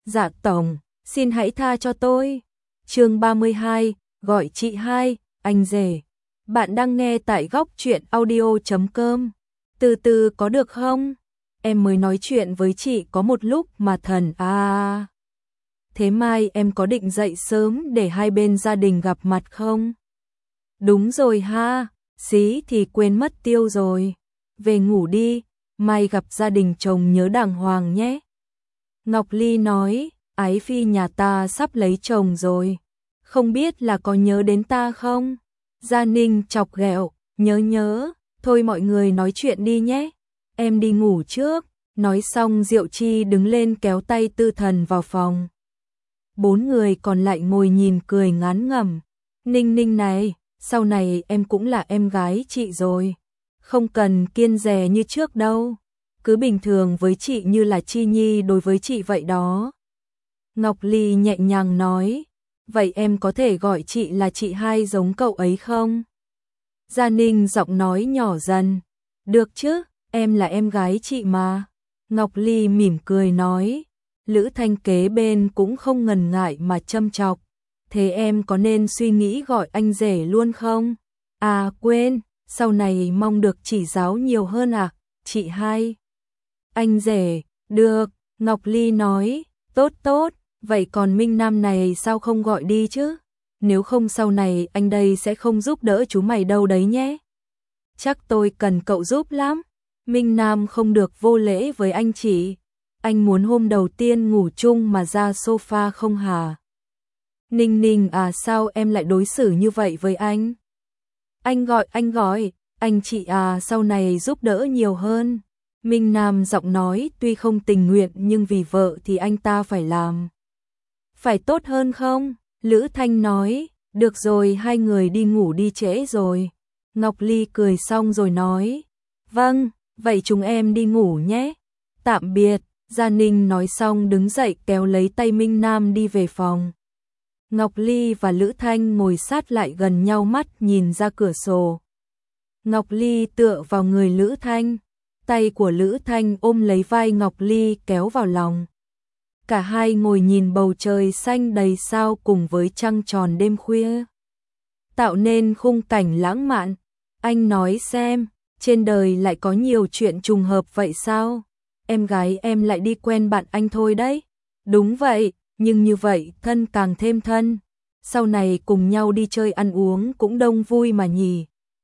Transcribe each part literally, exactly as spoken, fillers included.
Dạ tổng, xin hãy tha cho tôi. Chương ba mươi hai, gọi chị hai, anh rể. Bạn đang nghe tại góc truyện audio chấm com. Từ từ có được không? Em mới nói chuyện với chị có một lúc mà thần à. Thế mai em có định dậy sớm để hai bên gia đình gặp mặt không? Đúng rồi ha, xí thì quên mất tiêu rồi. Về ngủ đi, mai gặp gia đình chồng nhớ đàng hoàng nhé. Ngọc Ly nói, ái phi nhà ta sắp lấy chồng rồi. Không biết là có nhớ đến ta không? Gia Ninh chọc ghẹo, nhớ nhớ, thôi mọi người nói chuyện đi nhé. Em đi ngủ trước. Nói xong Diệu Chi đứng lên kéo tay Tư Thần vào phòng. Bốn người còn lại ngồi nhìn cười ngán ngẩm. Ninh Ninh này, sau này em cũng là em gái chị rồi. Không cần kiêng dè như trước đâu. Cứ bình thường với chị như là Chi Nhi đối với chị vậy đó. Ngọc Ly nhẹ nhàng nói, vậy em có thể gọi chị là chị hai giống cậu ấy không? Gia Ninh giọng nói nhỏ dần, được chứ, em là em gái chị mà. Ngọc Ly mỉm cười nói, Lữ Thanh kế bên cũng không ngần ngại mà châm chọc. Thế em có nên suy nghĩ gọi anh rể luôn không? À quên, sau này mong được chỉ giáo nhiều hơn à, chị hai. Anh rể, được, Ngọc Ly nói, tốt tốt, vậy còn Minh Nam này sao không gọi đi chứ? Nếu không sau này anh đây sẽ không giúp đỡ chú mày đâu đấy nhé. Chắc tôi cần cậu giúp lắm. Minh Nam không được vô lễ với anh chị. Anh muốn hôm đầu tiên ngủ chung mà ra sofa không hả? Ninh Ninh à, sao em lại đối xử như vậy với anh? Anh gọi, anh gọi, anh chị à, sau này giúp đỡ nhiều hơn. Minh Nam giọng nói tuy không tình nguyện nhưng vì vợ thì anh ta phải làm. Phải tốt hơn không? Lữ Thanh nói, được rồi, hai người đi ngủ đi, trễ rồi. Ngọc Ly cười xong rồi nói, vâng, vậy chúng em đi ngủ nhé. Tạm biệt. Gia Ninh nói xong đứng dậy kéo lấy tay Minh Nam đi về phòng. Ngọc Ly và Lữ Thanh ngồi sát lại gần nhau, mắt nhìn ra cửa sổ. Ngọc Ly tựa vào người Lữ Thanh, tay của Lữ Thanh ôm lấy vai Ngọc Ly kéo vào lòng. Cả hai ngồi nhìn bầu trời xanh đầy sao cùng với trăng tròn đêm khuya, tạo nên khung cảnh lãng mạn. Anh nói xem, trên đời lại có nhiều chuyện trùng hợp vậy sao? Em gái em lại đi quen bạn anh thôi đấy. Đúng vậy, nhưng như vậy thân càng thêm thân. Sau này cùng nhau đi chơi ăn uống cũng đông vui mà nhỉ.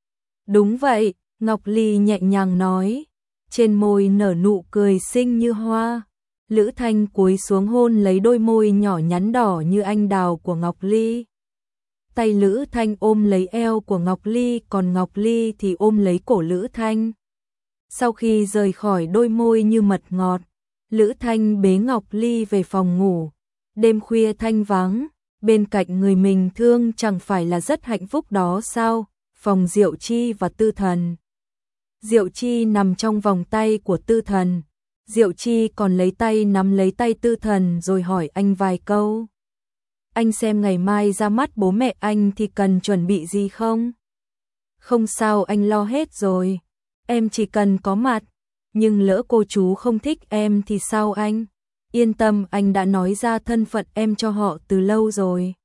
Đúng vậy, Ngọc Ly nhẹ nhàng nói, trên môi nở nụ cười xinh như hoa. Lữ Thanh cúi xuống hôn lấy đôi môi nhỏ nhắn đỏ như anh đào của Ngọc Ly. Tay Lữ Thanh ôm lấy eo của Ngọc Ly, còn Ngọc Ly thì ôm lấy cổ Lữ Thanh. Sau khi rời khỏi đôi môi như mật ngọt, Lữ Thanh bế Ngọc Ly về phòng ngủ. Đêm khuya thanh vắng, bên cạnh người mình thương chẳng phải là rất hạnh phúc đó sao? Phòng Diệu Chi và Tư Thần. Diệu Chi nằm trong vòng tay của Tư Thần. Diệu Chi còn lấy tay nắm lấy tay Tư Thần rồi hỏi anh vài câu. Anh xem ngày mai ra mắt bố mẹ anh thì cần chuẩn bị gì không? Không sao, anh lo hết rồi. Em chỉ cần có mặt. Nhưng lỡ cô chú không thích em thì sao anh? Yên tâm, anh đã nói ra thân phận em cho họ từ lâu rồi.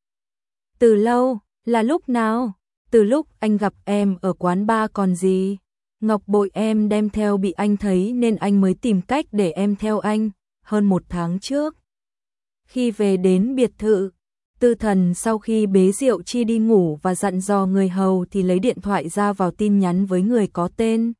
Từ lâu? Là lúc nào? Từ lúc anh gặp em ở quán bar còn gì. Ngọc bội em đem theo bị anh thấy nên anh mới tìm cách để em theo anh, hơn một tháng trước. Khi về đến biệt thự, Tư Thần sau khi bế Diệu Chi đi ngủ và dặn dò người hầu thì lấy điện thoại ra vào tin nhắn với người có tên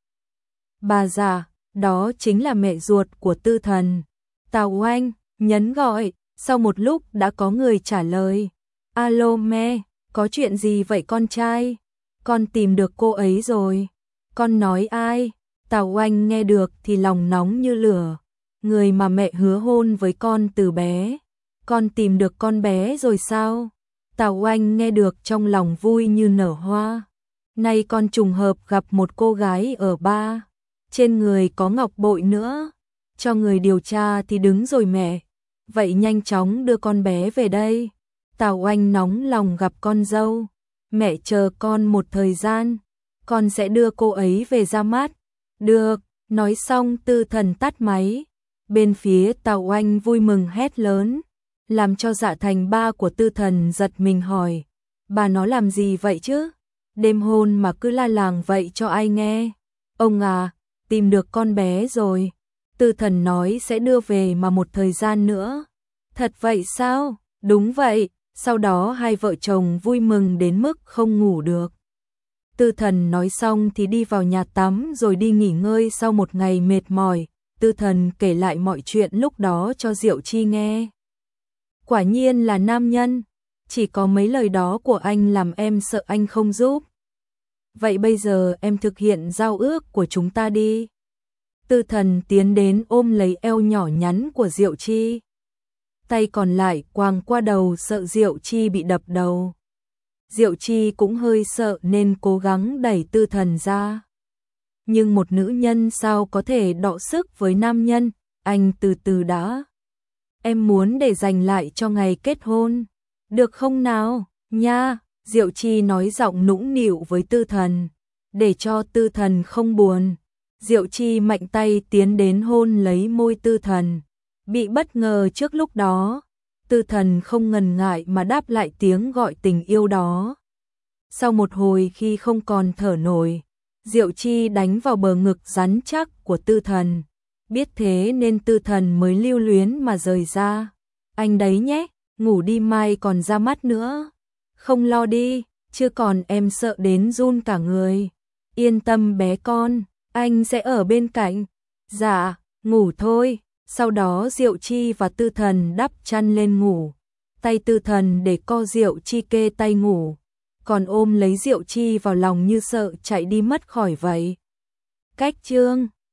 bà già, đó chính là mẹ ruột của Tư Thần. Tào Oanh, nhấn gọi, sau một lúc đã có người trả lời. Alo mẹ, có chuyện gì vậy con trai? Con tìm được cô ấy rồi. Con nói ai? Tào Oanh nghe được thì lòng nóng như lửa. Người mà mẹ hứa hôn với con từ bé. Con tìm được con bé rồi sao? Tào Oanh nghe được trong lòng vui như nở hoa. Nay con trùng hợp gặp một cô gái ở bar. Trên người có ngọc bội nữa. Cho người điều tra thì đứng rồi mẹ. Vậy nhanh chóng đưa con bé về đây. Tào Oanh nóng lòng gặp con dâu. Mẹ chờ con một thời gian. Con sẽ đưa cô ấy về ra mắt. Được, nói xong Tư Thần tắt máy. Bên phía Tào Oanh vui mừng hét lớn. làm cho Dạ Thành ba của Tư Thần giật mình hỏi, bà nó làm gì vậy chứ? Đêm hôn mà cứ la làng vậy cho ai nghe? Ông à, tìm được con bé rồi. Tư Thần nói sẽ đưa về mà một thời gian nữa. Thật vậy sao? Đúng vậy. Sau đó hai vợ chồng vui mừng đến mức không ngủ được. Tư Thần nói xong thì đi vào nhà tắm rồi đi nghỉ ngơi sau một ngày mệt mỏi. Tư Thần kể lại mọi chuyện lúc đó cho Diệu Chi nghe. Quả nhiên là nam nhân, chỉ có mấy lời đó của anh làm em sợ anh không giúp. Vậy bây giờ em thực hiện giao ước của chúng ta đi. Tư Thần tiến đến ôm lấy eo nhỏ nhắn của Diệu Chi. Tay còn lại quàng qua đầu sợ Diệu Chi bị đập đầu. Diệu Chi cũng hơi sợ nên cố gắng đẩy Tư Thần ra. Nhưng một nữ nhân sao có thể đọ sức với nam nhân, anh từ từ đã. Em muốn để dành lại cho ngày kết hôn. Được không nào, nha, Diệu Chi nói giọng nũng nịu với Tư Thần. Để cho Tư Thần không buồn. Diệu Chi mạnh tay tiến đến hôn lấy môi Tư Thần. Bị bất ngờ trước lúc đó, Tư Thần không ngần ngại mà đáp lại tiếng gọi tình yêu đó. Sau một hồi khi không còn thở nổi, Diệu Chi đánh vào bờ ngực rắn chắc của Tư Thần. Biết thế nên Tư Thần mới lưu luyến mà rời ra. Anh đấy nhé, ngủ đi mai còn ra mắt nữa. Không lo đi, chưa còn em sợ đến run cả người. Yên tâm bé con, anh sẽ ở bên cạnh. Dạ, ngủ thôi. Sau đó Diệu Chi và Tư Thần đắp chăn lên ngủ. Tay Tư Thần để co Diệu Chi kê tay ngủ, còn ôm lấy Diệu Chi vào lòng như sợ chạy đi mất khỏi vậy. Cách chương